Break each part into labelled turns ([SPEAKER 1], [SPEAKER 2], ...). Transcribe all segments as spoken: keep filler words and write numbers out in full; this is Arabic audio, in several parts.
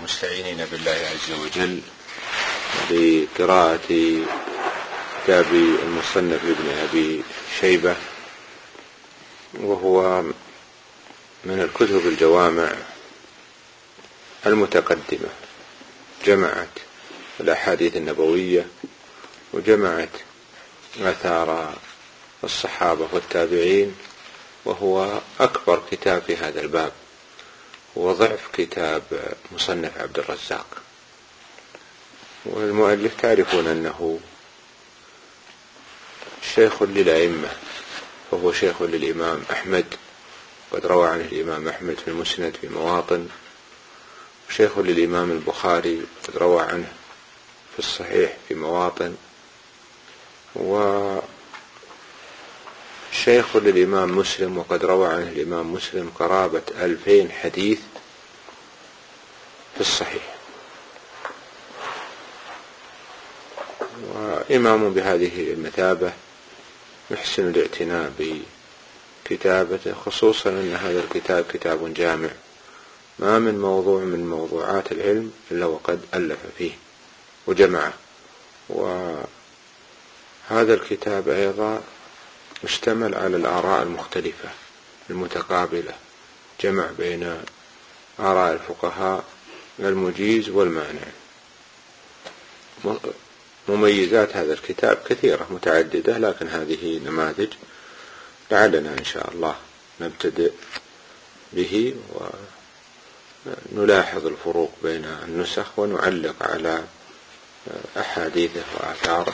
[SPEAKER 1] مستعينين بالله عز وجل بقراءة كتاب المصنف ابن أبي شيبة، وهو من الكتب الجوامع المتقدمة، جمعت الأحاديث النبوية وجمعت آثار الصحابة والتابعين، وهو أكبر كتاب في هذا الباب، وضعف كتاب مصنف عبد الرزاق. والمؤلف تعرفون أنه شيخ للأئمة، فهو شيخ للإمام أحمد، قد روى عنه الإمام أحمد في المسند في مواطن، شيخ للإمام البخاري قد روى عنه في الصحيح في مواطن، وشيخ للإمام مسلم وقد روى عنه الإمام مسلم قرابة ألفين حديث في الصحيح، وإمام بهذه المثابة يحسن الاعتناء بكتابته، خصوصا أن هذا الكتاب كتاب جامع، ما من موضوع من موضوعات العلم إلا وقد ألف فيه وجمعه. وهذا الكتاب أيضا مشتمل على الآراء المختلفة المتقابلة، جمع بين آراء الفقهاء المجيز والمانع. مميزات هذا الكتاب كثيرة متعددة، لكن هذه نماذج لعلنا إن شاء الله نبتدئ به ونلاحظ الفروق بين النسخ ونعلق على أحاديثه وآثاره،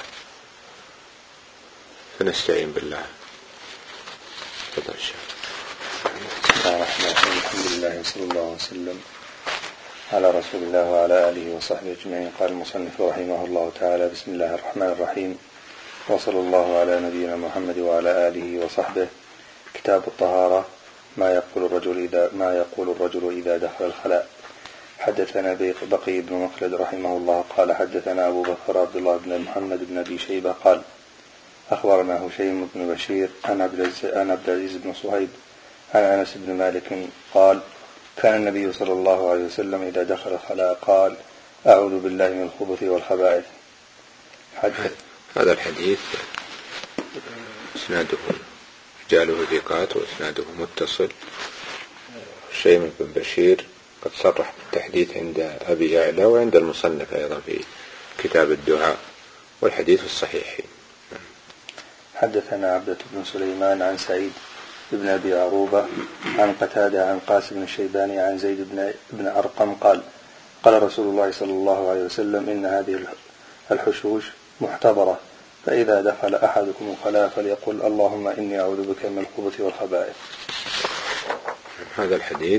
[SPEAKER 1] فنستعين بالله. تفضل الشيخ.
[SPEAKER 2] بسم الله الرحمن الرحيم، الحمد لله وصلى الله وسلم على رسول الله وعلى آله وصحبه أجمعين. قال المصنف رحمه الله تعالى: بسم الله الرحمن الرحيم، وصلى الله على نبينا محمد وعلى آله وصحبه. كتاب الطهارة، ما يقول الرجل إذا ما يقول الرجل إذا دخل الخلاء. حدثنا بقي بن مخلد رحمه الله قال حدثنا أبو بكر عبد الله بن محمد بن أبي شيبة قال أخبرنا هشيم بن بشير عن عبد العزيز بن صهيب عن أنس بن مالك قال كان النبي صلى الله عليه وسلم إذا دخل الخلاء قال أعوذ بالله من الخبث والخبائث.
[SPEAKER 1] هذا الحديث إسناده رجاله ثقات وإسناده متصل. هشيم بن بشير قد صرح بالتحديث عند أبي يعلى وعند المصنف أيضا في كتاب الدعاء، والحديث الصحيح.
[SPEAKER 2] حدثنا عبدة بن سليمان عن سعيد ابن أبي عروبة عن قتادة عن قاسم الشيباني عن زيد بن أرقم قال قال رسول الله صلى الله عليه وسلم إن هذه الحشوش محتضرة، فإذا دخل أحدكم الخلاء فليقل اللهم إني أعوذ بك من الخبث والخبائث.
[SPEAKER 1] هذا الحديث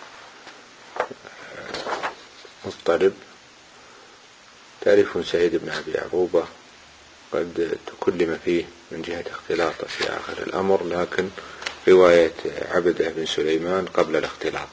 [SPEAKER 1] مضطرب. تعرف سعيد بن أبي عروبة قد تكلم فيه من جهة اختلاطه في آخر الأمر، لكن رواية عبدة بن سليمان قبل الاختلاط.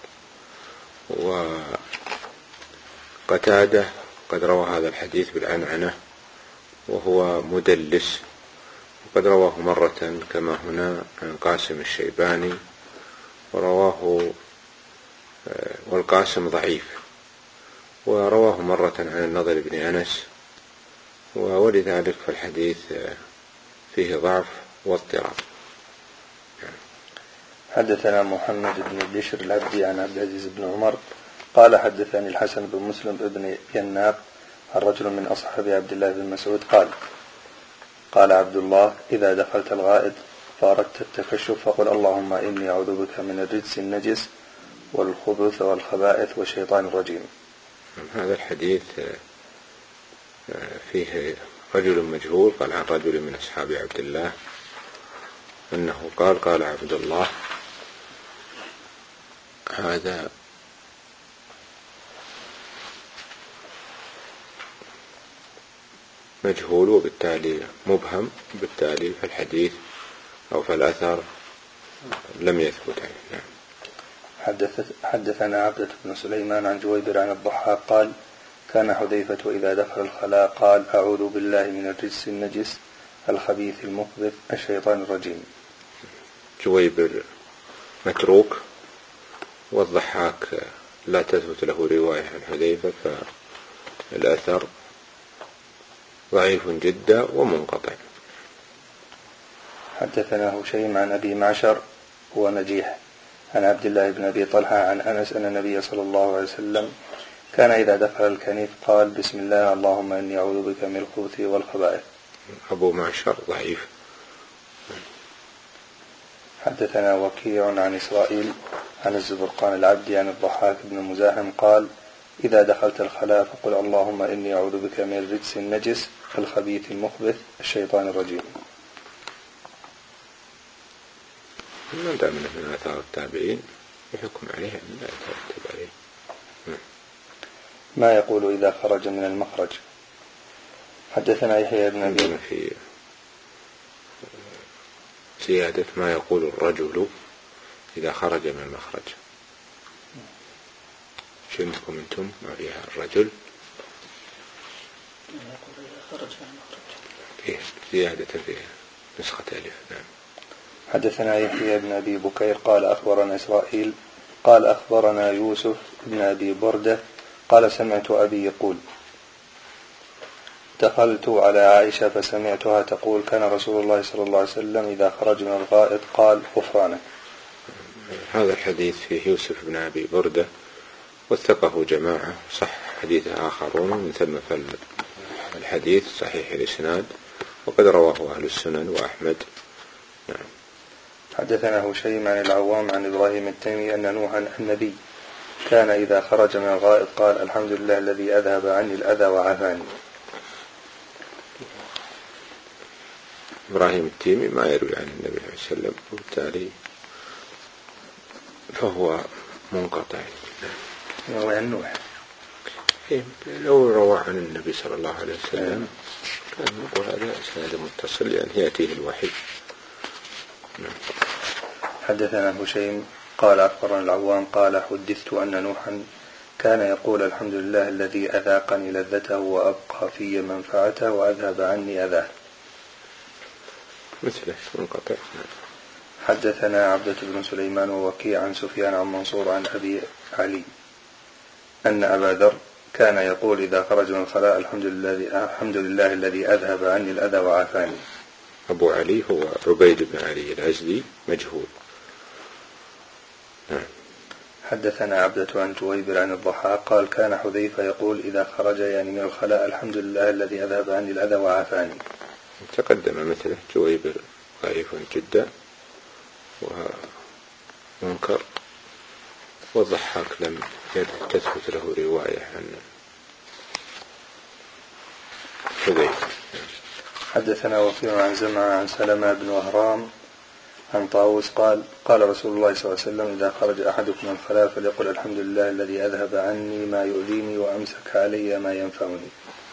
[SPEAKER 1] وقتادة قد روى هذا الحديث بالعنعنة وهو مدلس، وقد رواه مرة كما هنا عن قاسم الشيباني، ورواه والقاسم ضعيف، ورواه مرة عن النضر بن أنس، ولذلك فالحديث فيه ضعف واضطراب.
[SPEAKER 2] حدثنا محمد بن بشر العبدي عن عبد العزيز بن عمر قال حدثني الحسن بن مسلم بن يناب عن رجل من أصحاب عبد الله بن مسعود قال قال عبد الله إذا دخلت الغائط فأردت التكشف فقل اللهم إني أعوذ بك من الرجس النجس والخبث والخبائث والشيطان الرجيم.
[SPEAKER 1] هذا الحديث فيه رجل مجهول، قال عن رجل من أصحاب عبد الله أنه قال قال عبد الله، هذا مجهول وبالتالي مبهم، بالتالي فالحديث أو فالأثر لم يثبت عنه. نعم.
[SPEAKER 2] حدثنا عبدة بن سليمان عن جويبر عن الضحاك قال كان حذيفة إذا دخل الخلاء قال أعوذ بالله من الرجس النجس الخبيث المخبث الشيطان الرجيم.
[SPEAKER 1] جويبر متروك، والضحاك لا تثبت له رواية عن حذيفة فالأثر ضعيف جدا ومنقطع.
[SPEAKER 2] حدثنا هشيم عن أبي معشر ونجيح عن عبد الله بن أبي طلحة عن أنس أن النبي صلى الله عليه وسلم كان إذا دخل الكنيف قال بسم الله اللهم إني أعوذ بك من الخبث والخبائث.
[SPEAKER 1] أبو معشر ضعيف.
[SPEAKER 2] حدثنا وكيع عن إسرائيل عن الزبرقان العبدي عن الضحاك بن مزاحم قال إذا دخلت الخلاء فقل اللهم إني أعوذ بك من الرجس النجس الخبيث المخبث الشيطان الرجيم.
[SPEAKER 1] ما دام من آثار التابعين يحكم عليه أن لا يترتب عليه.
[SPEAKER 2] ما يقول إذا خرج من المخرج. حدثنا يحيى بن أبي
[SPEAKER 1] في زيادة ما يقول الرجل إذا خرج من المخرج. شو عندكم أنتم ما فيها الرجل؟
[SPEAKER 3] يقول إذا خرج من المخرج.
[SPEAKER 1] فيه زيادة في نسخة ألف. نعم.
[SPEAKER 2] حدثنا يحيى بن أبي بكير قال أخبرنا إسرائيل قال أخبرنا يوسف بن أبي بردة قال سمعت أبي يقول دخلت على عائشة فسمعتها تقول كان رسول الله صلى الله عليه وسلم إذا خرج من الغائط قال غفرانك.
[SPEAKER 1] هذا الحديث فيه يوسف بن أبي بردة وثقه جماعة صح حديثه آخرون من ثم فالحديث صحيح الإسناد وقد رواه أهل السنن وأحمد. نعم.
[SPEAKER 2] حدثنا هشيم عن العوام عن إبراهيم التيمي أن نوحا النبي كان إذا خرج من الغائط قال الحمد لله الذي أذهب عني الأذى وعافاني.
[SPEAKER 1] إبراهيم التيمي ما يروي عن النبي صلى الله عليه وسلم وبالتالي فهو منقطع.
[SPEAKER 2] يروي عن نوح.
[SPEAKER 1] لو روى عن النبي صلى الله عليه وسلم كان نقول هذا إسناد متصل لأن يأتيه الوحي.
[SPEAKER 2] حدثنا هشيم قال أخبرنا العوام قال حدثت أن نوحا كان يقول الحمد لله الذي أذاقني لذته وأبقى في منفعته وأذهب عني أذاه.
[SPEAKER 1] مثله منقطع.
[SPEAKER 2] حدثنا عبدة بن سليمان ووكيع عن سفيان عن منصور عن أبي علي أن أبا ذر كان يقول إذا خرج من الخلاء الحمد لله الحمد لله الذي أذهب عني الأذى وعافاني.
[SPEAKER 1] أبو علي هو عبيد بن علي الأزدي مجهول. نعم.
[SPEAKER 2] حدثنا عبدة عن جويبر عن الضحاك قال كان حذيفة يقول إذا خرج يعني من الخلاء الحمد لله الذي أذهب عني الأذى وعافاني.
[SPEAKER 1] تقدم مثله جويبر ضعيف جدا ومنكر والضحاك لم تثبت له رواية عن حذيفة.
[SPEAKER 2] حدثنا وكيع عن زمعة عن سلمة بن وهرام عن طاووس قال قال رسول الله صلى الله عليه وسلم إذا خرج أحدكم من الخلاء فليقل الحمد لله الذي أذهب عني ما يؤذيني وأمسك علي ما ينفعني.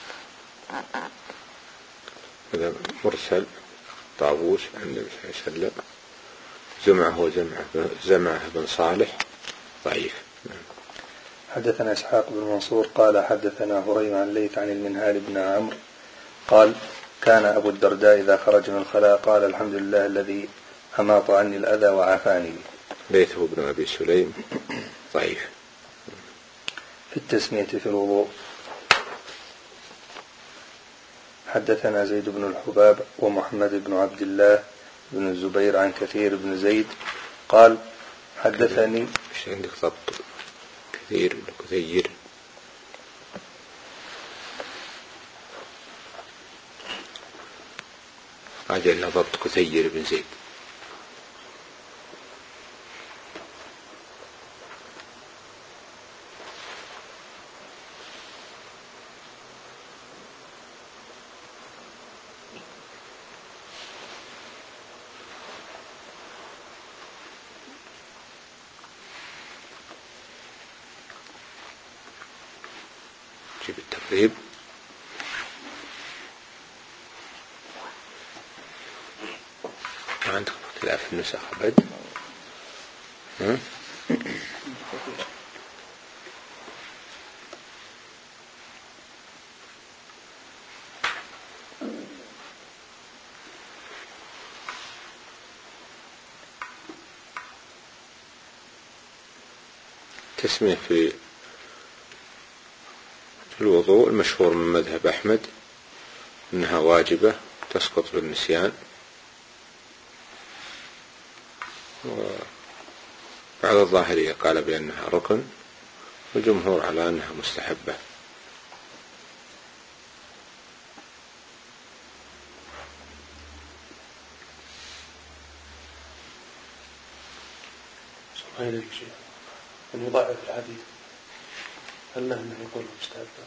[SPEAKER 1] هذا مرسل طاووس عن النبي صلى الله عليه وسلم. زمعة هو زمعة زمعة بن صالح ضعيف.
[SPEAKER 2] حدثنا إسحاق بن منصور قال حدثنا هريم عن ليث عن المنهال بن عمرو قال كان أبو الدرداء إذا خرج من الخلاء قال الحمد لله الذي أماط عني الأذى وعافاني.
[SPEAKER 1] ليث بن أبي سليم ضعيف.
[SPEAKER 2] في التسمية في الوضوء. حدثنا زيد بن الحباب ومحمد بن عبد الله بن الزبير عن كثير بن زيد قال حدثني.
[SPEAKER 1] ايش عندك ضبط كثير ولا كثير؟ أجل ضبط كثير بن زيد. جيب التقريب. ما عندكم اختلاف في النسخ أبد؟ ها؟ التسمية في الوضوء المشهور من مذهب أحمد أنها واجبة تسقط بالنسيان، وبعض الظاهرية قال بأنها ركن، والجمهور على أنها مستحبة.
[SPEAKER 4] سبحان الله شيء أن يضعف الحديث، هل له أنه يقول مستحبة؟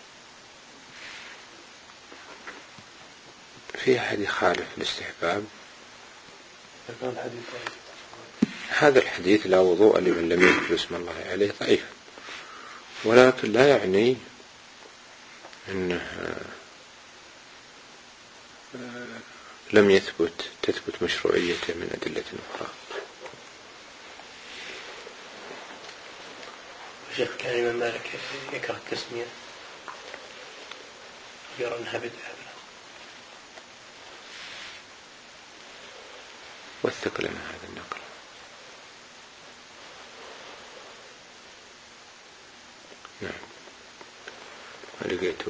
[SPEAKER 1] في أحد يخالف الاستحباب؟
[SPEAKER 4] كان الحديث ضعيف.
[SPEAKER 1] هذا الحديث لا وضوء لمن لم يذكر اسم الله عليه ضعيف، ولكن لا يعني أنه لم يثبت تثبت مشروعيته من أدلة أخرى.
[SPEAKER 3] شيخ كان الإمام مالك يكره التسمية يرى أنها بدعة،
[SPEAKER 1] وثق لنا هذا النقل. نعم، ما لقيته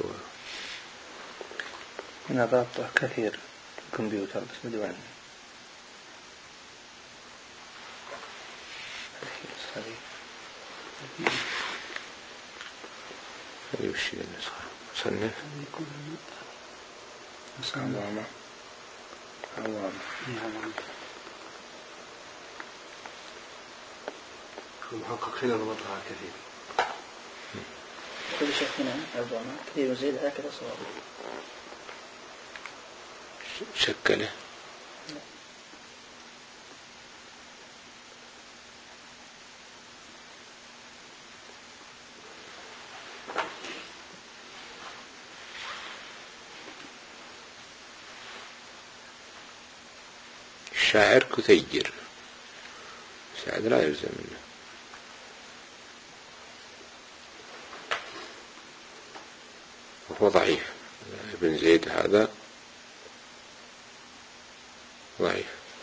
[SPEAKER 2] هنا ضابطه كثير في الكمبيوتر بس مدري وين.
[SPEAKER 1] هذه وش النسخة مصنف
[SPEAKER 2] عوامة عوامة
[SPEAKER 4] المحقق هنا ضبطها كثير.
[SPEAKER 3] كل شيء هنا عوامة كثير وزيد هكذا صواب.
[SPEAKER 1] شكله الشاعر كثير، سعد لا يلزم منه. وهو ضعيف، ابن زيد هذا ضعيف.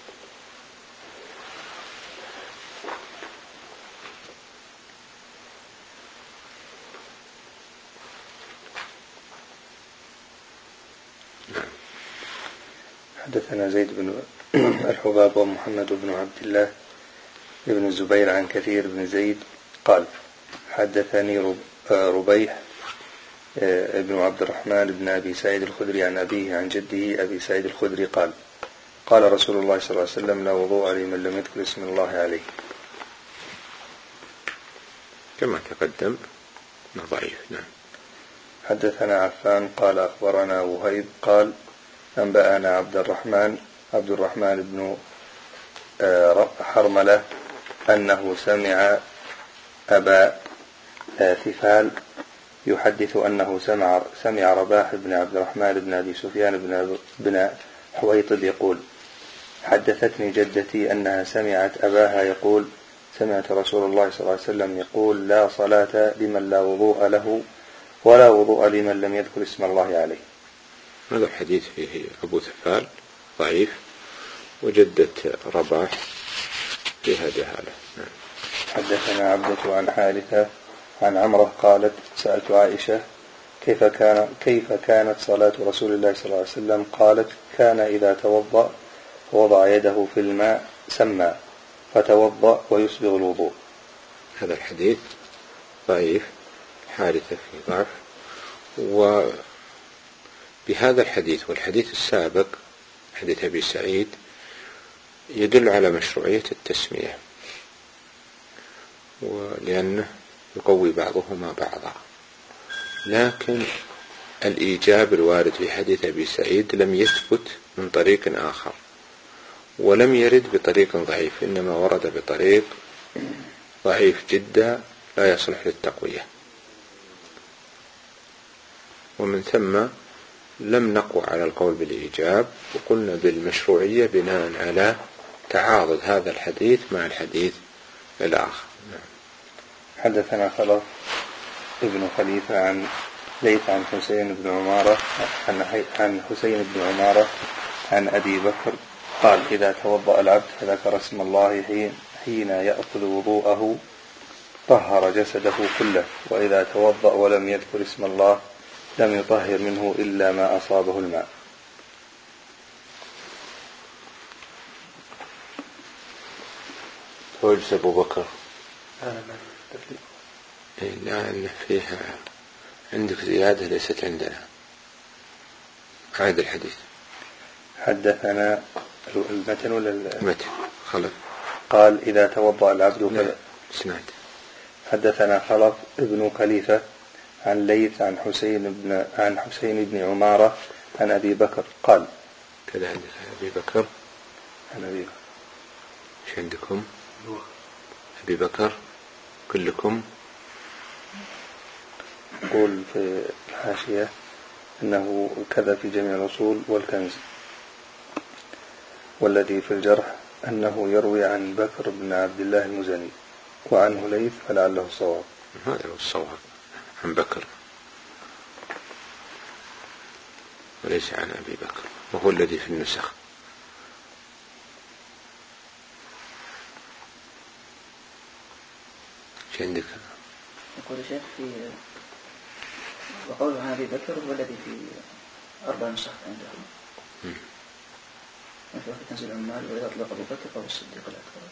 [SPEAKER 2] حدثنا زيد بن الحباب ومحمد بن عبد الله بن الزبير عن كثير بن زيد قال حدثني ربيح ابن عبد الرحمن بن أبي سعيد الخدري عن أبيه عن جده أبي سعيد الخدري قال قال رسول الله صلى الله عليه وسلم لا وضوء لمن لم يذكر اسم الله عليه.
[SPEAKER 1] كما تقدم ضعيف. نعم.
[SPEAKER 2] حدثنا عفان قال أخبرنا وهيب قال أنبأنا عبد الرحمن عبد الرحمن بن حرملة أنه سمع أبا ثفال يحدث أنه سمع سمع رباح بن عبد الرحمن بن أبي سفيان بن بن حويطب يقول حدثتني جدتي أنها سمعت أباها يقول سمعت رسول الله صلى الله عليه وسلم يقول لا صلاة لمن لا وضوء له ولا وضوء لمن لم يذكر اسم الله عليه.
[SPEAKER 1] هذا الحديث فيه أبو ثفال ضعيف، وجدة رباح فيها جهالة. نعم.
[SPEAKER 2] حدثنا عبدة عن حارثة عن عمرة قالت سألت عائشة كيف كان كيف كانت صلاة رسول الله صلى الله عليه وسلم قالت كان إذا توضأ وضع يده في الماء سمى فتوضأ ويسبغ الوضوء.
[SPEAKER 1] هذا الحديث ضعيف، حارثة في ضعف. وبهذا الحديث والحديث السابق حديث أبي سعيد يدل على مشروعية التسمية، ولأنه يقوي بعضهما بعضا. لكن الإيجاب الوارد في حديث أبي سعيد لم يثبت من طريق آخر، ولم يرد بطريق ضعيف، إنما ورد بطريق ضعيف جدا لا يصلح للتقوية، ومن ثم لم نقوى على القول بالإيجاب، وقلنا بالمشروعية بناء على تعارض هذا الحديث مع الحديث الآخر. نعم.
[SPEAKER 2] حدثنا خلف ابن خليفة عن ليث عن حسين بن عمارة عن حسين بن عمارة عن أبي بكر قال إذا توضأ العبد فذكر اسم الله حين حين يأخذ وضوءه طهر جسده كله، وإذا توضأ ولم يذكر اسم الله لم يطهر منه إلا ما أصابه الماء.
[SPEAKER 1] توجس أبو بكر
[SPEAKER 4] أنا ما تكليف.
[SPEAKER 1] لأن فيها عندك زيادة ليست عندنا. عاد الحديث.
[SPEAKER 2] حدثنا المتن ولا
[SPEAKER 1] المتن خلف.
[SPEAKER 2] قال إذا توضأ العبد فلا
[SPEAKER 1] اسناد.
[SPEAKER 2] حدثنا خلف ابن خليفة عن ليث عن حسين بن عن حسين بن عمارة عن أبي بكر قال
[SPEAKER 1] كذا عندك أبي بكر
[SPEAKER 2] عن أبي بكر.
[SPEAKER 1] ايش عندكم؟ أبي بكر كلكم.
[SPEAKER 2] يقول في الحاشية أنه كذا في جميع الأصول والكنز، والذي في الجرح أنه يروي عن بكر بن عبد الله المزني وعنه ليث فلعله الصواب.
[SPEAKER 1] هذا هو الصواب، عن بكر وليس عن أبي بكر، وهو الذي في النسخ. ايش عندك؟
[SPEAKER 3] يقول الشيخ في وقوله عن أبي بكر هو الذي في أربع نسخ عندهم. وفي تنزيل العمال وإذا أطلق أبو بكر فهو الصديق الأكبر.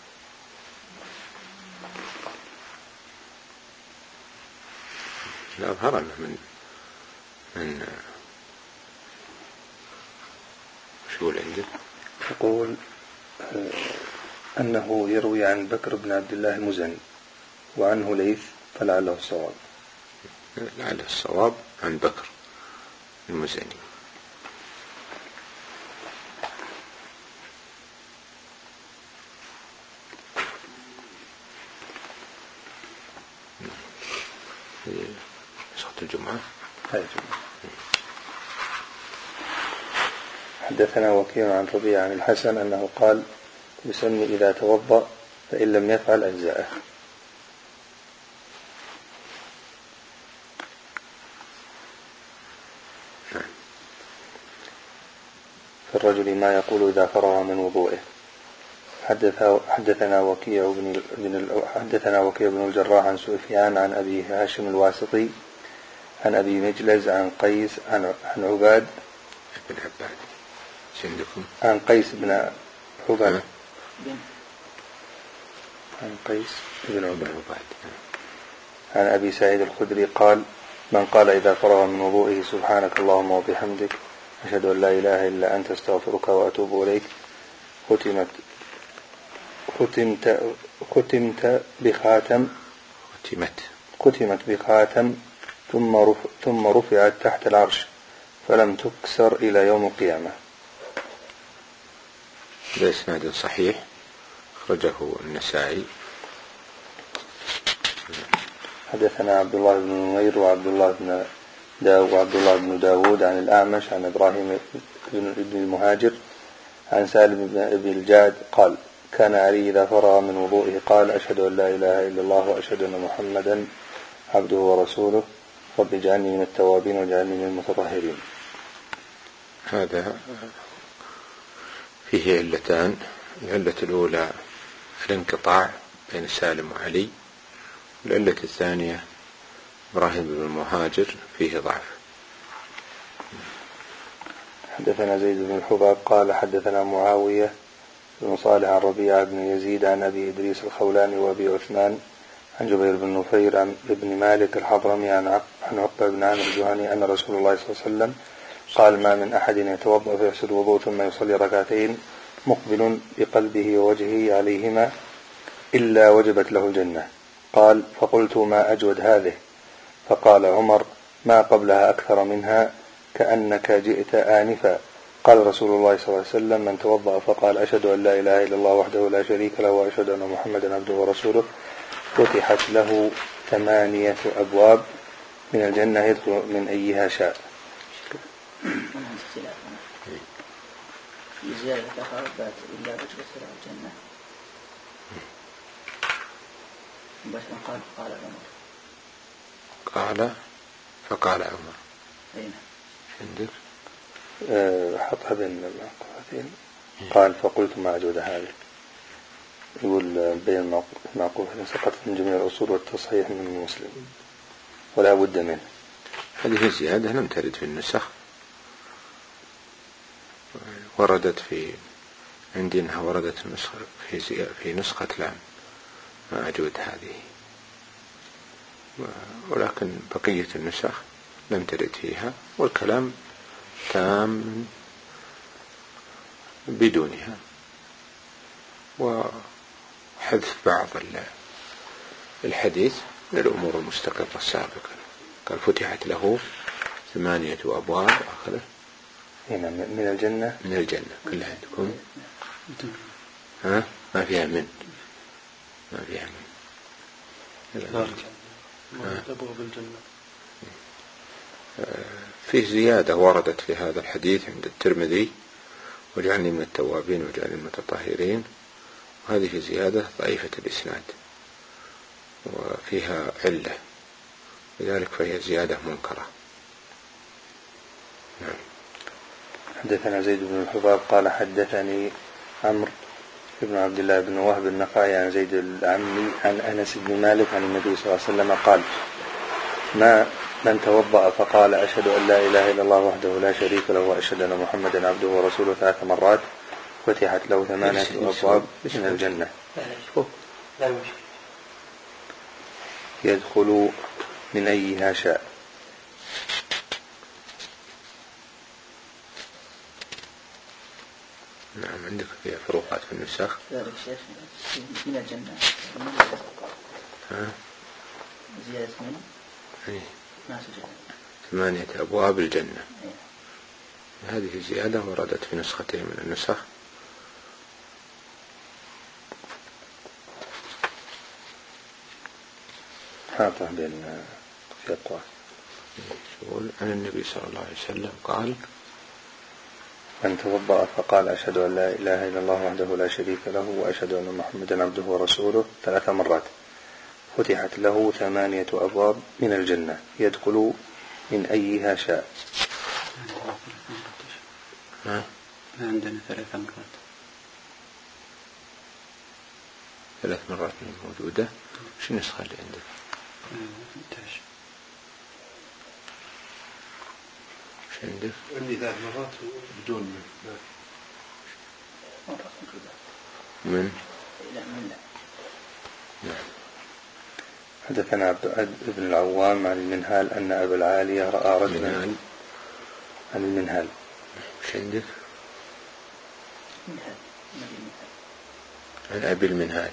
[SPEAKER 1] لا أظهر أنه من من شو اللي عندك؟
[SPEAKER 2] يقول أنه يروي عن بكر بن عبد الله المزني وعنه ليث فلعله الصواب.
[SPEAKER 1] لعله الصواب عن بكر المزني. صوت الجمعة.
[SPEAKER 2] حدثنا وكيع عن ربيع عن الحسن أنه قال يسمي إذا توضأ فإن لم يفعل أجزاءه. في الرجل ما يقول إذا فرغ من وضوئه. حدثنا وكيع بن حدثنا وكيع بن الجراح عن سفيان عن أبي هاشم الواسطي عن أبي مجلز عن قيس عن عباد
[SPEAKER 1] بن عباد عندكم
[SPEAKER 2] عن قيس بن عباد عن قيس بن عباد عن أبي سعيد الخدري قال من قال إذا فرغ من وضوئه سبحانك اللهم وبحمدك أشهد أن لا إله إلا أنت استغفرك وأتوب إليك ختمت ختمت ختمت بخاتم
[SPEAKER 1] ختمت
[SPEAKER 2] ختمت بخاتم ثم رفع ثم رفعت تحت العرش فلم تكسر إلى يوم القيامة.
[SPEAKER 1] بإسناد صحيح أخرجه النسائي.
[SPEAKER 2] حدثنا عبد الله بن نمير وعبد الله بن داود وعبد الله بن داود عن الأعمش عن إبراهيم بن المهاجر عن سالم بن الجعد قال كان علي إذا فرغ من وضوئه قال أشهد أن لا إله إلا الله وأشهد أن محمدا عبده ورسوله رب اجعلني من التوابين واجعلني من المتطهرين.
[SPEAKER 1] هذا فيه علتان. العلة الأولى الانقطاع بين سالم وعلي، والعلة الثانية إبراهيم بن المهاجر فيه ضعف.
[SPEAKER 2] حدثنا زيد بن الحباب قال حدثنا معاوية بن صالح عن ربيعة بن يزيد عن أبي إدريس الخولاني وأبي عثمان عن جبير بن نفير عن ابن مالك الحضرمي عن عقبة بن عامر الجهني أن رسول الله صلى الله عليه وسلم قال ما من أحد يتوضأ فيغسل وضوء ثم يصلي ركعتين مقبل بقلبه ووجهه عليهما إلا وجبت له الجنة. قال فقلت ما أجود هذه؟ فقال عمر ما قبلها أكثر منها كأنك جئت آنفا. قال رسول الله صلى الله عليه وسلم من توضأ فقال أشهد أن لا إله إلا الله وحده لا شريك له وأشهد أن محمدا عبده ورسوله فتحت له ثمانية أبواب من الجنة يدخل من أيها شاء.
[SPEAKER 3] زيادة أخرى إلا وجبت له الجنة. بس قال قال عمر
[SPEAKER 1] قال فقال عمر
[SPEAKER 3] أين
[SPEAKER 1] عندك
[SPEAKER 2] أه حطها بين المقالتين. قال فقلت ما أجود هذه. يقول بين المعقوف سقط من جميع الأصول والتصحيح من مسلم ولا بد منه.
[SPEAKER 1] هذه الزيادة لم ترد في النسخ، وردت في عندنا وردت في في نسخة لام ما أجود هذه، ولكن بقية النسخ لم ترد فيها، والكلام تام بدونها، وحذف بعض الحديث من الأمور المستقرة السابقة. قال فتحت له ثمانية أبواب آخره
[SPEAKER 2] هنا من الجنة
[SPEAKER 1] من الجنة كلها عندكم ها ما فيها من ما فيها من
[SPEAKER 4] أبواب الجنة.
[SPEAKER 1] فيه زيادة وردت في هذا الحديث عند الترمذي وجعلني من التوابين وجعلني من المتطهرين، وهذه زيادة ضعيفة الإسناد وفيها علة، لذلك فهي زيادة منكرة. نعم.
[SPEAKER 2] حدثنا زيد بن الحباب قال حدثني عمرو بن عبد الله بن وهب النخعي عن زيد العمي عن أنس بن مالك عن النبي صلى الله عليه وسلم قال ما من توضأ فقال أشهد أن لا إله إلا الله وحده لا شريك له وأشهد أن محمدا عبده ورسوله ثلاث مرات فتحت له ثمانية أبواب من الجنة يدخل من أيها شاء.
[SPEAKER 1] نعم. عندك فيها فروقات في النسخ
[SPEAKER 3] من الجنة
[SPEAKER 1] ها
[SPEAKER 3] زيادة من
[SPEAKER 1] أيه.
[SPEAKER 3] ما سجل
[SPEAKER 1] ثمانية أبواب الجنة. هذه زيادة وردت في نسختين من النسخ.
[SPEAKER 2] حاطة بين في أقوال
[SPEAKER 1] يقول عن النبي صلى الله عليه وسلم قال
[SPEAKER 2] من توضأ فقال أشهد أن لا إله إلا الله وحده لا شريك له وأشهد أن محمدا عبده ورسوله ثلاث مرات فتحت له ثمانية أبواب من الجنة يدخل من أيها شاء.
[SPEAKER 1] ما
[SPEAKER 3] عندنا ثلاث مرات
[SPEAKER 1] ثلاث مرات موجودة. شو النسخة اللي عندك؟ شو عندك؟
[SPEAKER 4] عندي ثلاث مرات بدون من
[SPEAKER 1] من
[SPEAKER 3] لا من لا.
[SPEAKER 2] نعم. حدثنا عبد بن العوام عن المنهال أن أبا العالية رأى رجلا
[SPEAKER 1] منهال.
[SPEAKER 2] عن المنهال.
[SPEAKER 1] شو عندك؟
[SPEAKER 3] منهال.
[SPEAKER 1] عن أبي المنهال.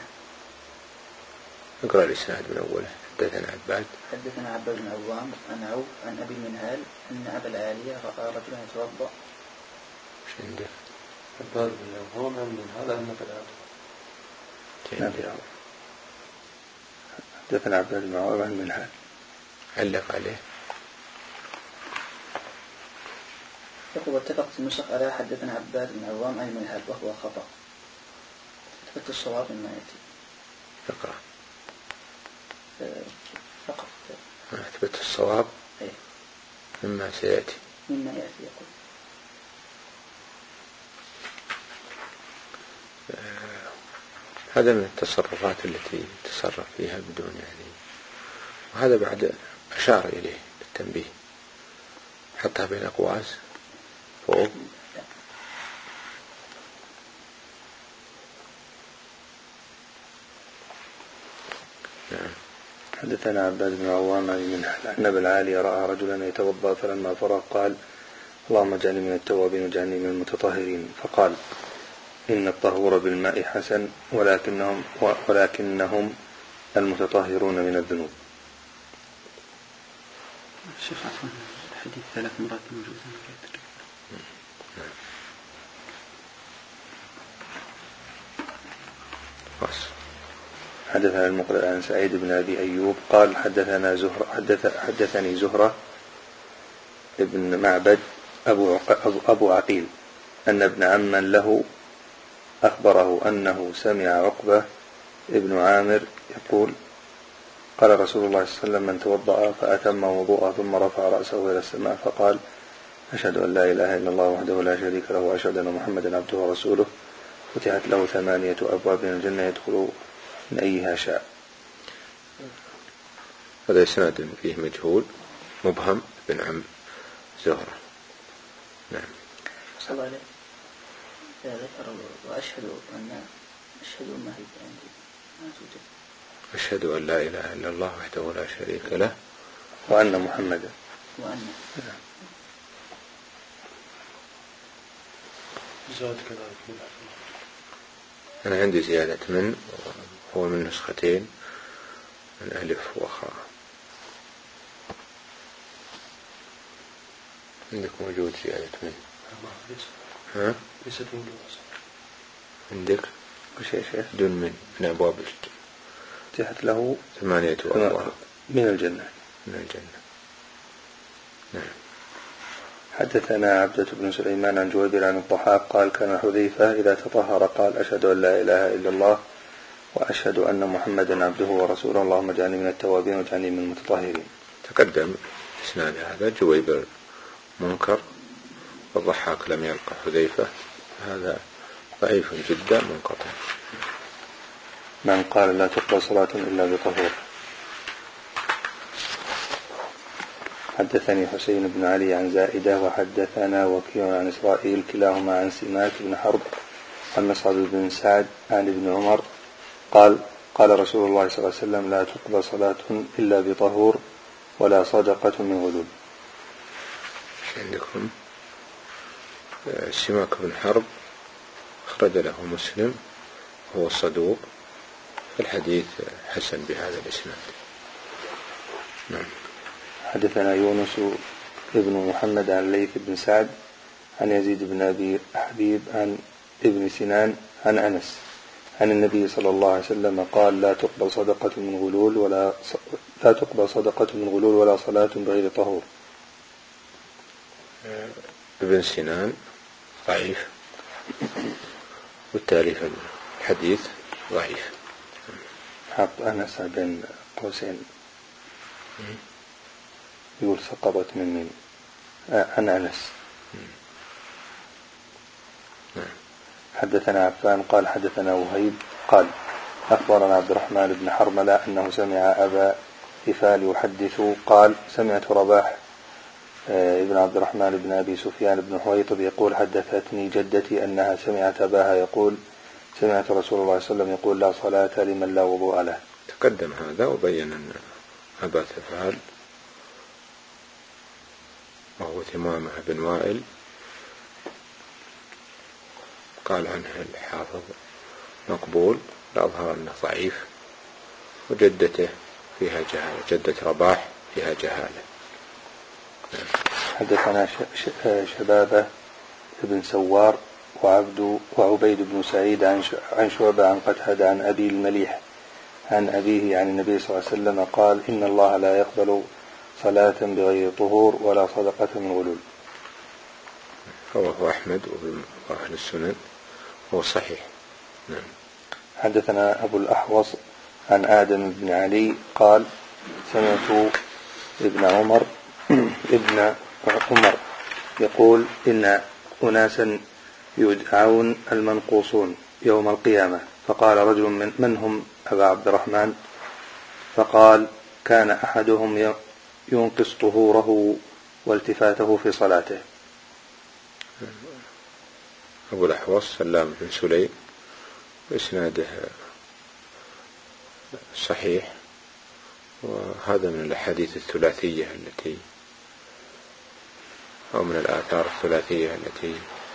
[SPEAKER 1] اقرأ الإسناد من أوله. حدثنا عباد
[SPEAKER 3] حدثنا عباد بن عوام عن عوف عن أبي المنهال أن أبا العالية رأى رجلا يتوضأ.
[SPEAKER 1] شو عندك؟
[SPEAKER 4] عباد بن عوام من هذا أن أبا العالية.
[SPEAKER 2] حدثنا عباد بن عوام عن المنهال.
[SPEAKER 1] علق عليه.
[SPEAKER 3] يقول واتفقت النسخ على حدثنا عباد بن عوام عن المنهال وهو خطأ. اتفقت الصواب مما يأتي.
[SPEAKER 1] اقرأ.
[SPEAKER 3] فقط
[SPEAKER 1] أثبت الصواب
[SPEAKER 3] إيه؟
[SPEAKER 1] مما سيأتي
[SPEAKER 3] مما يأتي يقول
[SPEAKER 1] آه هذا من التصرفات التي تصرف فيها بدون يعني، وهذا بعد أشار إليه بالتنبيه حطها بين أقواس فوق. نعم.
[SPEAKER 2] حدثنا عباد بن عوام عن المنهال أن أبا العالية رأى رجلا يتوضأ فلما فرغ قال اللهم اجعلني من التوابين واجعلني من المتطهرين، فقال إن الطهور بالماء حسن ولكنهم ولكنهم المتطهرون من الذنوب.
[SPEAKER 3] الشيخ عفوا الحديث ثلاث مرات موجود.
[SPEAKER 2] حدثنا المقرئ عن سعيد بن أبي أيوب قال حدثنا زهرة حدث حدثني زهرة ابن معبد أبو أبو عقيل أن ابن عما له أخبره أنه سمع عقبة ابن عامر يقول قال رسول الله صلى الله عليه وسلم من توضأ فأتم وضوءه ثم رفع رأسه إلى السماء فقال أشهد أن لا إله إلا الله وحده لا شريك له وأشهد أن محمدا عبده ورسوله فتحت له ثمانية أبواب من الجنة يدخل من أيها شاء.
[SPEAKER 1] هذا إسناد فيه مجهول مبهم بن عم زهرة. نعم.
[SPEAKER 3] صلى الله عليه ذكر وأشهد أن أشهد ما هي عندي ما توجد.
[SPEAKER 1] أشهد أن لا إله إلا الله وحده لا شريك له
[SPEAKER 2] وأن محمدا
[SPEAKER 3] وأن
[SPEAKER 4] زاد كذلك من
[SPEAKER 1] أنا عندي زيادة من هو من نسختين من ألف وخاء. عندك موجود زيادة من ها؟
[SPEAKER 4] ليست من
[SPEAKER 1] عندك
[SPEAKER 2] وش يا شيخ؟
[SPEAKER 1] دون من من أبواب الجنة
[SPEAKER 2] فتحت له
[SPEAKER 1] ثمانية أبواب
[SPEAKER 2] من الجنة
[SPEAKER 1] من الجنة. نعم.
[SPEAKER 2] حدثنا عبدة بن سليمان عن جويبر عن الضحاك قال كان حذيفة إذا تطهر قال أشهد أن لا إله إلا الله وأشهد أن محمدا عبده ورسوله اللهم اجعلني من التوابين واجعلني من المتطهرين.
[SPEAKER 1] تقدم إسناد هذا جويبر منكر والضحاك لم يلقى حذيفة هذا ضعيف جدا منقطع.
[SPEAKER 2] من قال لا تقبل صلاة إلا بطهور. حدثني حسين بن علي عن زائدة وحدثنا وكيع عن إسرائيل كلاهما عن سماك بن حرب عن مصعب بن سعد عن ابن عمر قال قال رسول الله صلى الله عليه وسلم لا تقبل صلاة إلا بطهور ولا صدقة من غلول.
[SPEAKER 1] عندكم سماك بن حرب أخرج له مسلم هو صدوق الحديث حسن بهذا الإسناد. نعم.
[SPEAKER 2] حدثنا يونس ابن محمد عن ليث بن سعد عن يزيد بن أبي حبيب عن ابن سنان عن أنس عن النبي صلى الله عليه وسلم قال لا تقبل صدقة من غلول ولا لا تقبل صدقة من غلول ولا صلاة بغير طهور.
[SPEAKER 1] ابن سنان ضعيف والتالي الحديث ضعيف.
[SPEAKER 2] حط أنس بين قوسين يقول سقطت من من عن أنس. حدثنا عفان قال حدثنا وهيب قال أخبرنا عبد الرحمن بن حرملة أنه سمع أبا إفال يحدث قال سمعت رباح ابن عبد الرحمن بن أبي سفيان بن حويطب يقول حدثتني جدتي أنها سمعت أباها يقول سمعت رسول الله صلى الله عليه وسلم يقول لا صلاة لمن لا وضوء له.
[SPEAKER 1] تقدم هذا وبين أن أبا إفال وهو ثمامة بن وائل قال عنه الحافظ مقبول لأظهر أنه ضعيف وجدته فيها جهالة جدة رباح فيها جهالة.
[SPEAKER 2] حدثنا شبابة بن سوار وعبد وعبيد بن سعيد عن شعبة عن قتادة عن أبي المليح عن أبيه عن النبي صلى الله عليه وسلم قال إن الله لا يقبل صلاة بغير طهور ولا صدقة من غلول.
[SPEAKER 1] رواه أحمد وأهل السنن هو صحيح. نعم.
[SPEAKER 2] حدثنا أبو الأحوص عن آدم بن علي قال سمعت ابن عمر ابن عمر يقول إن أناسا يدعون المنقوصون يوم القيامة فقال رجل من, من هم أبا عبد الرحمن فقال كان أحدهم ينقص طهوره والتفاته في صلاته.
[SPEAKER 1] أبو الأحوص سلام بن سليم وإسناده صحيح وهذا من الأحاديث الثلاثية التي أو من الآثار الثلاثية التي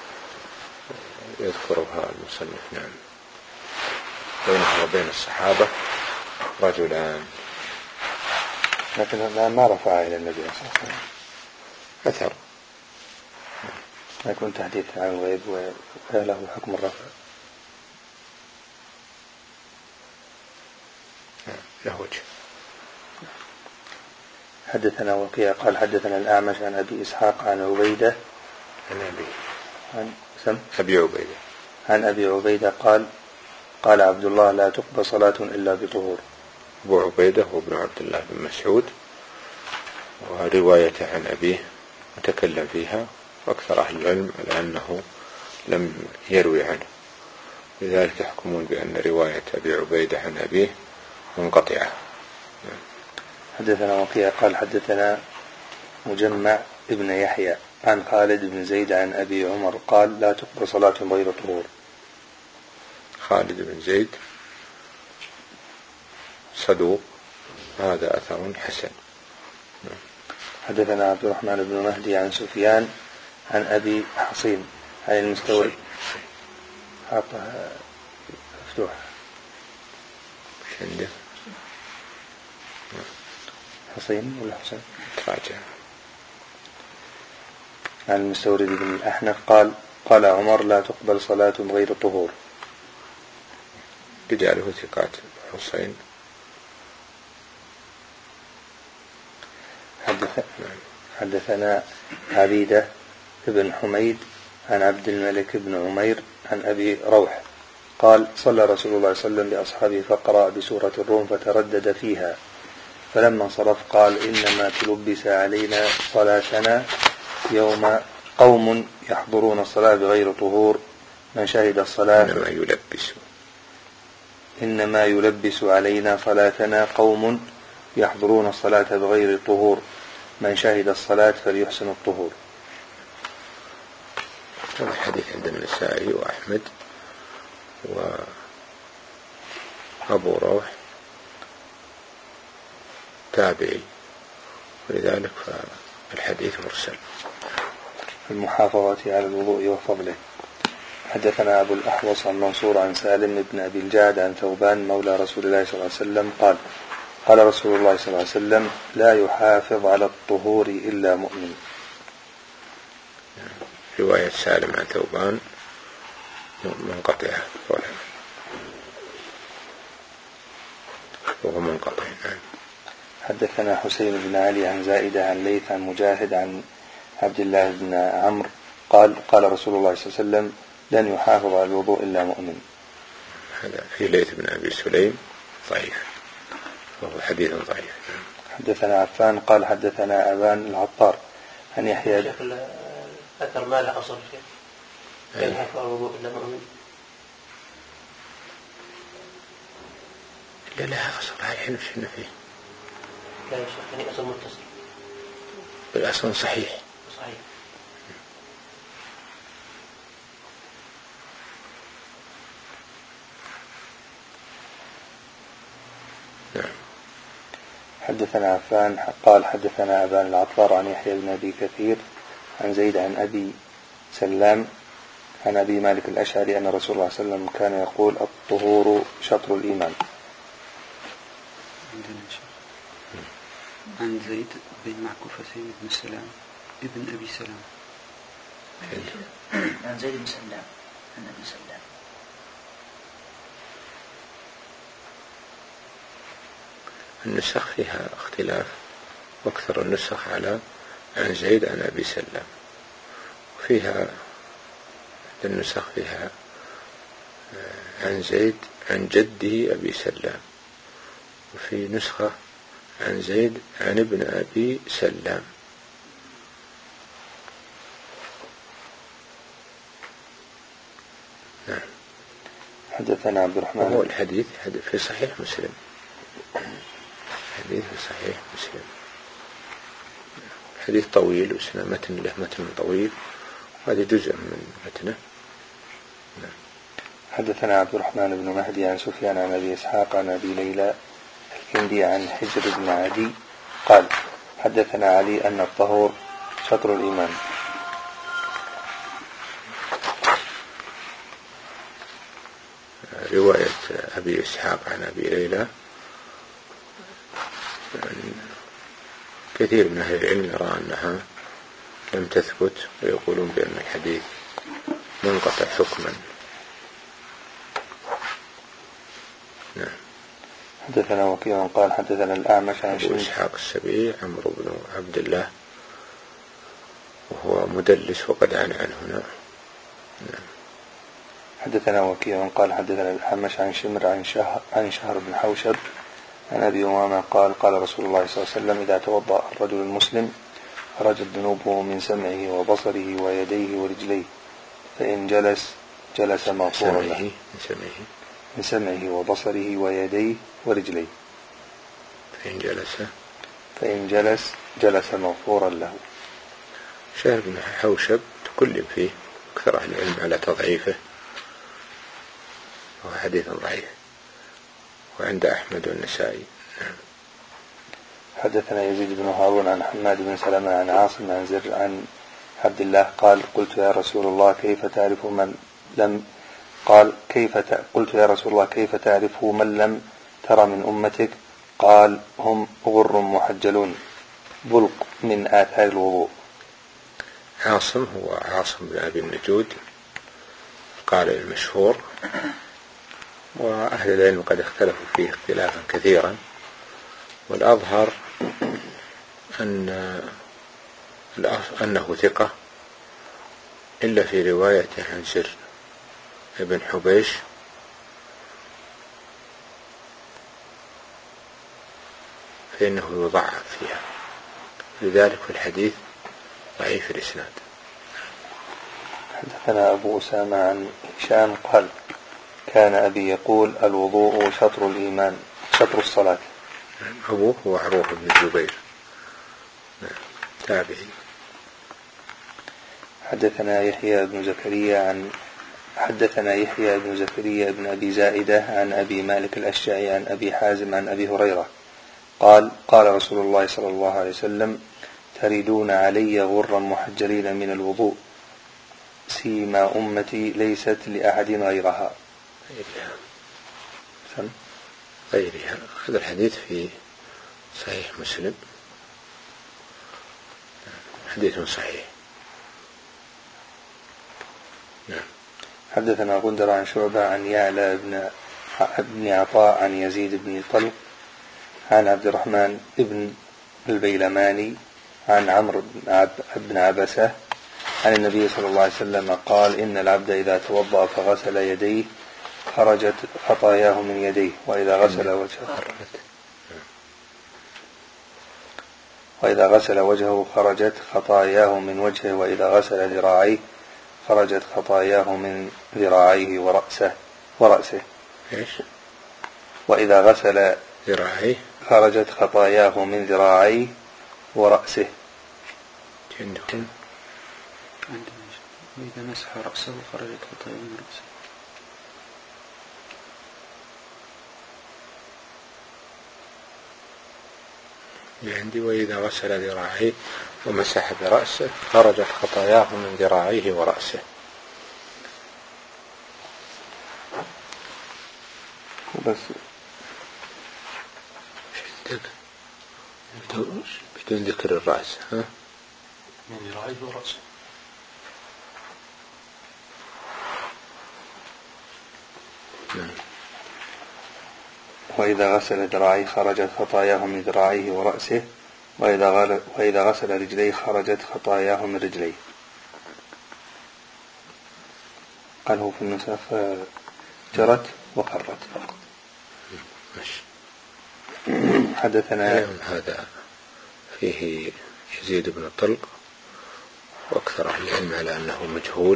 [SPEAKER 1] يذكرها المصنف. نعم. بينه وبين الصحابة رجلان
[SPEAKER 2] لكن ما رفع إلى النبي صلى الله عليه وسلم
[SPEAKER 1] أثر
[SPEAKER 2] ما يكون تحديث عن الغيب وله حكم الرفع
[SPEAKER 1] له وجه.
[SPEAKER 2] حدثنا وكيع قال حدثنا الأعمش عن أبي إسحاق عن عبيدة
[SPEAKER 1] عن أبي
[SPEAKER 2] عن سم
[SPEAKER 1] أبي عبيدة
[SPEAKER 2] عن أبي عبيدة قال قال عبد الله لا تقبل صلاة إلا بطهور.
[SPEAKER 1] أبو عبيدة هو ابن عبد الله بن مسعود وروايته عن أبيه متكلم فيها وأكثر أهل العلم على أنه لم يروي عنه لذلك يحكمون بأن رواية أبي عبيدة عن أبيه منقطعة.
[SPEAKER 2] حدثنا وكيع قال حدثنا مجمع ابن يحيى عن خالد بن زيد عن أبي عمر قال لا تقبل صلاة غير طهور.
[SPEAKER 1] خالد بن زيد صدوق، هذا أثر حسن.
[SPEAKER 2] حدثنا عبد الرحمن بن مهدي عن سفيان عن أبي حصين عن المستورد حاطها مفتوحة حصين ولا حسين
[SPEAKER 1] راجع
[SPEAKER 2] عن المستورد بن الأحنف قال قال عمر لا تقبل صلاة غير طهور.
[SPEAKER 1] رجاله ثقات. حسين
[SPEAKER 2] حدث حدثنا عبيدة بن حميد عن عبد الملك بن عمير عن أبي روح قال صلى رسول الله صلى الله عليه وسلم بأصحابه فقرأ بسورة الروم فتردد فيها، فلما انصرف قال إنما تلبس علينا صلاتنا يوم قوم يحضرون الصلاة بغير طهور من شهد الصلاة
[SPEAKER 1] إنما يلبس
[SPEAKER 2] إنما يلبس علينا صلاتنا قوم يحضرون الصلاة بغير طهور من شهد الصلاة فليحسن الطهور.
[SPEAKER 1] هذا الحديث عند النسائي وأحمد وأبو روح تابعي، ولذلك فالحديث مرسل.
[SPEAKER 2] المحافظة على الوضوء وفضله. حدثنا أبو الأحوص عن منصور عن سالم بن أبي الجعد عن ثوبان مولى رسول الله صلى الله عليه وسلم قال قال رسول الله صلى الله عليه وسلم لا يحافظ على الطهور إلا مؤمن.
[SPEAKER 1] رواية سالم عن ثوبان منقطعة وهو منقطع.
[SPEAKER 2] حدثنا حسين بن علي عن زائدة عن ليث عن مجاهد عن عبد الله بن عمرو قال قال رسول الله صلى الله عليه وسلم لن يحافظ على الوضوء إلا مؤمن.
[SPEAKER 1] هذا في ليث بن أبي سليم ضعيف، وهو حديث ضعيف.
[SPEAKER 2] حدثنا عفان قال حدثنا أبان العطار عن يحيى.
[SPEAKER 4] أثر ما له أصل شيء لن يحافظ على الوضوء إلا مؤمن.
[SPEAKER 1] لا لها أصل، هاي حين شنو فيه؟
[SPEAKER 4] لا يا شيخ، يعني أصل متصل.
[SPEAKER 1] بالأصل صحيح.
[SPEAKER 4] صحيح.
[SPEAKER 1] نعم.
[SPEAKER 2] حدثنا عفان قال حدثنا أبان العطار عن يحيى بن أبي كثير عن زيد عن أبي سلام عن أبي مالك الأشعري أن رسول الله صلى الله عليه وسلم كان يقول الطهور شطر الإيمان.
[SPEAKER 5] عن زيد بن معكوفتين بن سلام ابن أبي سلام
[SPEAKER 3] عن زيد بن سلام عن أبي سلام.
[SPEAKER 1] النسخ فيها اختلاف، واكثر النسخ على عن زيد عن أبي سلام، وفيها النسخ فيها عن زيد عن جده أبي سلام، وفي نسخة عن زيد عن ابن أبي سلام. نعم.
[SPEAKER 2] حدثنا عبد الرحمن.
[SPEAKER 1] وهو الحديث في صحيح مسلم، حديث في صحيح مسلم، حديث طويل وسنة متن له متن طويل، وهذا جزء من متنه. نعم.
[SPEAKER 2] حدثنا عبد الرحمن بن مهدي عن سفيان عن أبي إسحاق عن أبي ليلى الكندي عن حجر بن عدي قال حدثنا علي أن الطهور شطر الإيمان.
[SPEAKER 1] رواية أبي إسحاق عن أبي ليلى كثير من أهل العلم يرى أنها لم تثبت، ويقولون بأن الحديث منقطع حكما. نعم.
[SPEAKER 2] حدثنا وكيع قال حدثنا الأعمش عن
[SPEAKER 1] أبو إسحاق السبيعي عمرو بن عبد الله، وهو مدلس وقد عن عنه هنا. نعم.
[SPEAKER 2] حدثنا وكيع قال حدثنا الأعمش عن شمر عن شهر, عن شهر بن حوشب عن أبي أمامة قال قال رسول الله صلى الله عليه وسلم إذا توضأ الرجل المسلم خرجت ذنوبه من سمعه وبصره ويديه ورجليه، فإن جلس جلس مغفورا له.
[SPEAKER 1] من سمعه
[SPEAKER 2] من سمعه وبصره ويديه ورجليه.
[SPEAKER 1] فإن جلس
[SPEAKER 2] فإن جلس جلس مغفورا له.
[SPEAKER 1] شهر بن حوشب تكلم فيه أكثر أهل العلم على تضعيفه، وهو حديث ضعيف، وعند أحمد والنسائي. نعم.
[SPEAKER 2] حدثنا يزيد بن هارون عن حماد بن سلمة عن عاصم عن زر عن عبد الله قال قلت يا رسول الله كيف تعرف من لم قال كيف ت... قلت يا رسول الله كيف تعرف من لم تر من أمتك؟ قال هم غر محجلون بلق من آثار الوضوء.
[SPEAKER 1] عاصم هو عاصم بن أبي النجود قال المشهور، وأهل العلم قد اختلفوا فيه اختلافا كثيرا، والأظهر أن أنه ثقة إلا في روايته عن زر ابن حبيش فإنه يضعف فيها، لذلك في الحديث ضعيف الإسناد.
[SPEAKER 2] حدثنا أبو أسامة عن هشام قال كان أبي يقول الوضوء شطر الإيمان شطر الصلاة.
[SPEAKER 1] أبوه هو عروة بن الزبير تابعي.
[SPEAKER 2] حدثنا يحيى بن زكريا عن حدثنا يحيى بن زكريا بن أبي زائدة عن أبي مالك الأشجعي عن أبي حازم عن أبي هريرة قال قال رسول الله صلى الله عليه وسلم تردون علي غرا محجلين من الوضوء سيما أمتي ليست لأحد غيرها.
[SPEAKER 1] غيرها غيرها هذا الحديث في صحيح مسلم، حديث صحيح. نعم.
[SPEAKER 2] حدثنا غندر عن شعبة عن يعلى بن ابن عطاء عن يزيد بن طلق عن عبد الرحمن ابن البيلماني عن عمرو بن عبسة عن النبي صلى الله عليه وسلم قال إن العبد إذا توضأ فغسل يديه خرجت خطاياه من يديه، وإذا غسل وجهه وإذا غسل وجهه خرجت خطاياه من وجهه، وإذا غسل ذراعيه خرجت خطاياه من ذراعيه ورأسه ورأسه
[SPEAKER 1] إيش؟
[SPEAKER 2] وإذا غسل
[SPEAKER 1] ذراعيه
[SPEAKER 2] خرجت خطاياه من ذراعيه ورأسه.
[SPEAKER 1] عندكم
[SPEAKER 5] وإذا مسح رأسه خرجت خطاياه من رأسه.
[SPEAKER 1] عندي وإذا غسل ذراعيه ومسح برأسه خرجت خطاياه من ذراعيه ورأسه.
[SPEAKER 2] بس
[SPEAKER 1] بدون ذكر الرأس ها؟
[SPEAKER 4] من ذراعيه ورأسه.
[SPEAKER 1] نعم.
[SPEAKER 2] وإذا غسل ذراعيه خرجت خطاياه من ذراعيه ورأسه، وإذا وإذا غسل رجليه خرجت خطاياه من رجليه. قال هو في النسخ جرت وخرت فقط. حدثنا
[SPEAKER 1] هذا فيه يزيد بن طلق، وأكثر أهل العلم على أنه مجهول.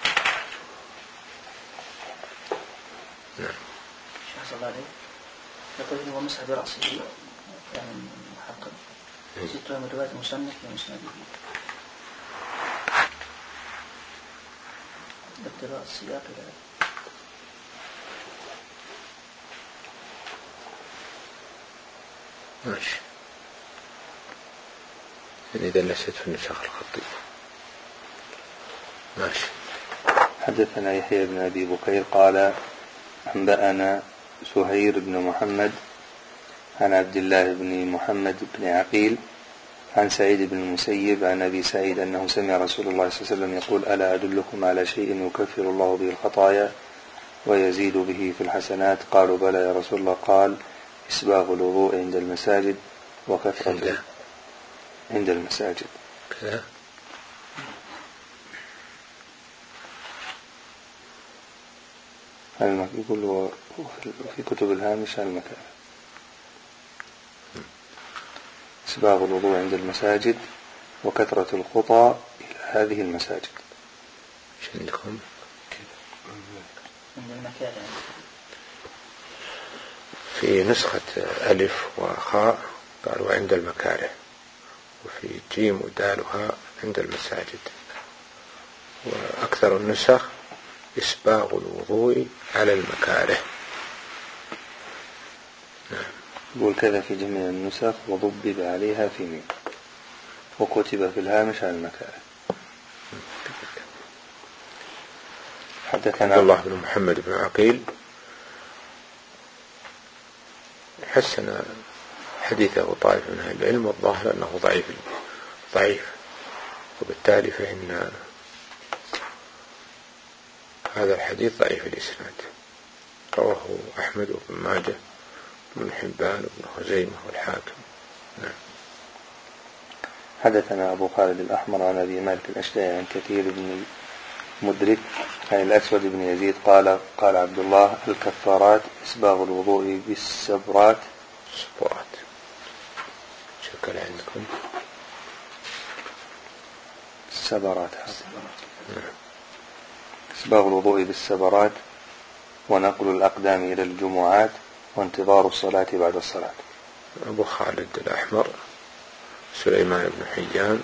[SPEAKER 1] نعم.
[SPEAKER 3] شخص الله عليه يقول هو مسح برأسه يعني محقق جئت من رواية مصنف ومسنده ابتلاء السياق إلى
[SPEAKER 1] ماشي. إذا لست في النسخ الخطية. ماشي.
[SPEAKER 2] حدثنا يحيى بن أبي بكير قال أنبأنا سهير بن محمد عن عبد الله بن محمد بن عقيل عن سعيد بن المسيب عن أبي سعيد أنه سمع رسول الله صلى الله عليه وسلم يقول ألا أدلكم على شيء يكفر الله به الخطايا ويزيد به في الحسنات؟ قالوا بلى يا رسول الله. قال إسباغ الوضوء عند المساجد وكثرة عند المساجد
[SPEAKER 1] كذا.
[SPEAKER 2] يقول في كتب الهامش المكان إسباغ الوضوء عند المساجد وكثرة الخطى إلى هذه المساجد.
[SPEAKER 1] عندكم
[SPEAKER 3] عند المكاره.
[SPEAKER 1] في نسخة ألف وخاء قالوا عند المكاره، وفي جيم ودالها عند المساجد، وأكثر النسخ إسباغ الوضوء على المكاره.
[SPEAKER 2] نعم. يقول كذا في جميع النسخ وضبب عليها في ميم، وكتب في الهامش على المكاره.
[SPEAKER 1] حدثنا عبد الله بن محمد بن عقيل حسن حديثه طائف من أهل العلم، والظاهر أنه ضعيف ضعيف وبالتالي فإن هذا الحديث ضعيف الإسناد. رواه أحمد وابن ماجه وابن حبان وابن خزيمة والحاكم. نعم.
[SPEAKER 2] حدثنا أبو خالد الأحمر عن أبي مالك الأشجعي عن كثير بن مدرك عن الأسود بن يزيد قال قال عبد الله الكفارات إسباغ الوضوء بالسبرات.
[SPEAKER 1] سبرات شكل عندكم
[SPEAKER 2] السبرات. إسباغ الوضوء بالسبرات، ونقل الأقدام إلى الجمعات، وانتظار الصلاة بعد الصلاة.
[SPEAKER 1] أبو خالد الأحمر سليمان بن حيان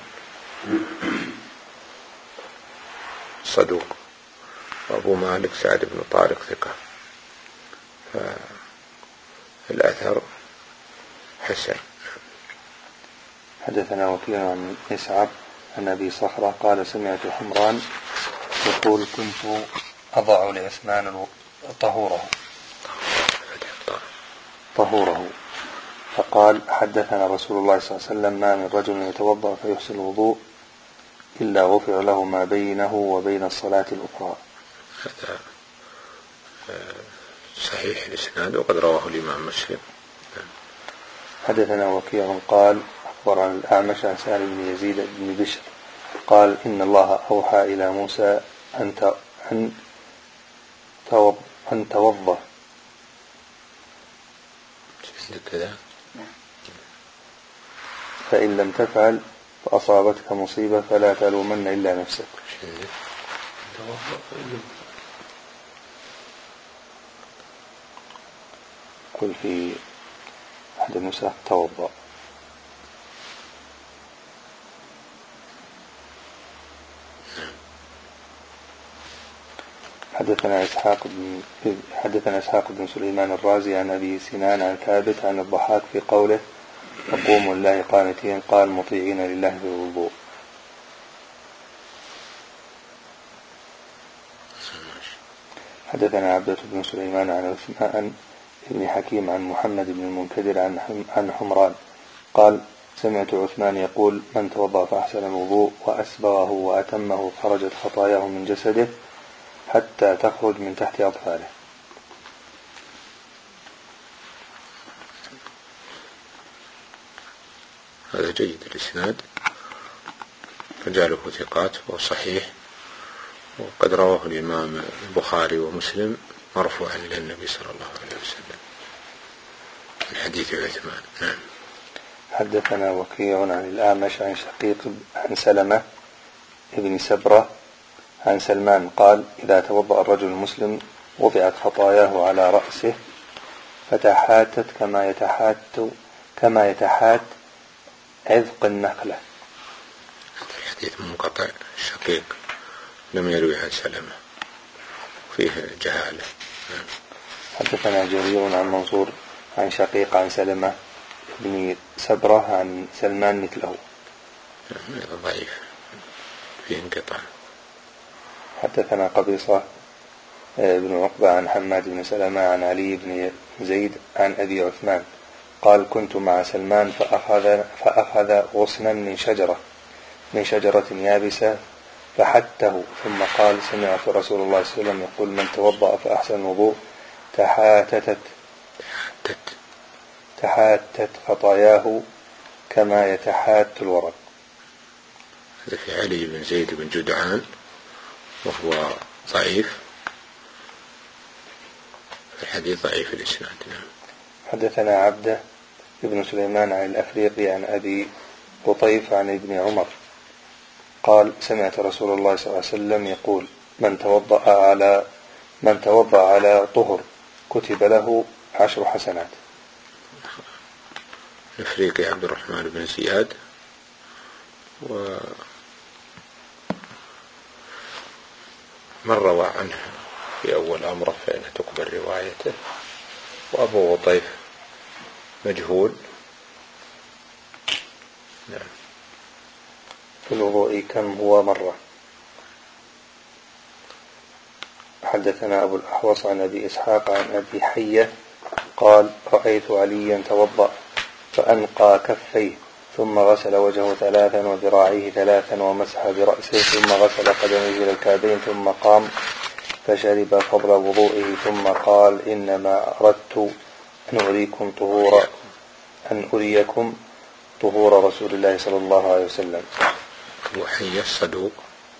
[SPEAKER 1] صدوق، وأبو مالك سعد بن طارق ثقة، فالأثر حسن.
[SPEAKER 2] حدثنا وكيع عن إسعب عن أبي صخرة قال سمعت حمران يقول كنت أضع لعثمان طهوره طهوره فقال حدثنا رسول الله صلى الله عليه وسلم ما من رجل يتوضأ فيحسن الوضوء إلا غفر له ما بينه وبين الصلاة الأخرى.
[SPEAKER 1] هذا صحيح الإسناد وقد رواه الإمام مسلم.
[SPEAKER 2] حدثنا وكيع قال أخبر عن الأعمش عن سالم بن يزيد بن بشر قال إن الله أوحى إلى موسى أن أن توضأ فإن لم تفعل فأصابتك مصيبة فلا تلومن إلا نفسك. قل في أحد النسخ توضأ. حدثنا إسحاق بن حدثنا إسحاق بن سليمان الرازي عن أبي سنان عن ثابت عن الضحاك في قوله وقوموا لله قانتين قال مطيعين لله بالوضوء. حدثنا عبدة بن سليمان عن عثمان بن حكيم عن محمد بن المنكدر عن عن حمران قال سمعت عثمان يقول من توضأ فأحسن الوضوء وأسبغه وأتمه خرجت خطاياه من جسده حتى تخرج من تحت أظفاره.
[SPEAKER 1] هذا جيد الإسناد، رجاله ثقات وصحيح، وقد رواه الإمام البخاري ومسلم مرفوعا إلى النبي صلى الله عليه وسلم من حديث عثمان. نعم.
[SPEAKER 2] حدثنا وكيع عن الأعمش عن شقيق عن سلمة ابن سبرة عن سلمان قال إذا توضأ الرجل المسلم وضعت خطاياه على رأسه فتحاتت كما يتحات كما يتحات عذق النخلة.
[SPEAKER 1] الحديث منقطع، شقيق لم يروي عن سلمة فيه جهالة.
[SPEAKER 2] حدثنا جرير عن منصور عن شقيق عن سلمة بن سبرة عن سلمان مثله.
[SPEAKER 1] ضعيف فيه انقطاع.
[SPEAKER 2] حدثنا قبيصة بن عقبة عن حماد بن سلمة عن علي بن زيد عن أبي عثمان قال كنت مع سلمان فأخذ, فأخذ غصنا من شجرة من شجرة يابسة فحته ثم قال سمعت رسول الله صلى الله عليه وسلم يقول من توضأ فأحسن الوضوء تحاتتت تحاتت خطاياه كما يتحات الورق.
[SPEAKER 1] هذا في علي بن زيد بن جدعان وهو ضعيف، الحديث ضعيف الإسناد.
[SPEAKER 2] حدثنا عبده ابن سليمان عن الأفريقي عن أبي قطيف عن ابن عمر قال سمعت رسول الله صلى الله عليه وسلم يقول من توضأ على من توضأ على طهر كتب له عشر حسنات.
[SPEAKER 1] الإفريقي عبد الرحمن بن زياد، ومن روى عنه في أول أمره فإن تقبل روايته. وأبو وطيف مجهول. نعم.
[SPEAKER 2] في الوضوء كم هو مرة؟ حدثنا أبو الأحوص عن أبي إسحاق عن أبي حية قال رأيت عليا توضأ فأنقى كفيه ثم غسل وجهه ثلاثا وذراعيه ثلاثا ومسح برأسه ثم غسل قدميه إلى الكعبين ثم قام فشرب فضل وضوئه ثم قال إنما أردت أن أريكم طهور أن أريكم طهور رسول الله صلى الله عليه وسلم.
[SPEAKER 1] أبو حية الصدوق.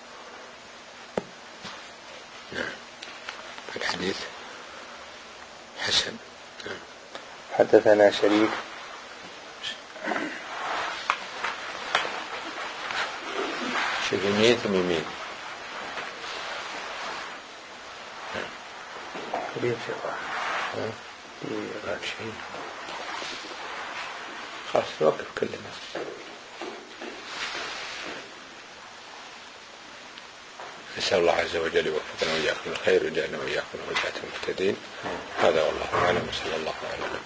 [SPEAKER 1] نعم. الحديث حسن. نعم.
[SPEAKER 2] حدثنا شريك
[SPEAKER 1] شوف يمين ثم يمين. خلاص نوقف كلنا. نسأل الله عز وجل يوفقنا وإياكم الخير ويجعلنا وإياكم هداة المهتدين. هذا والله أعلم. صلى الله عليه وسلم.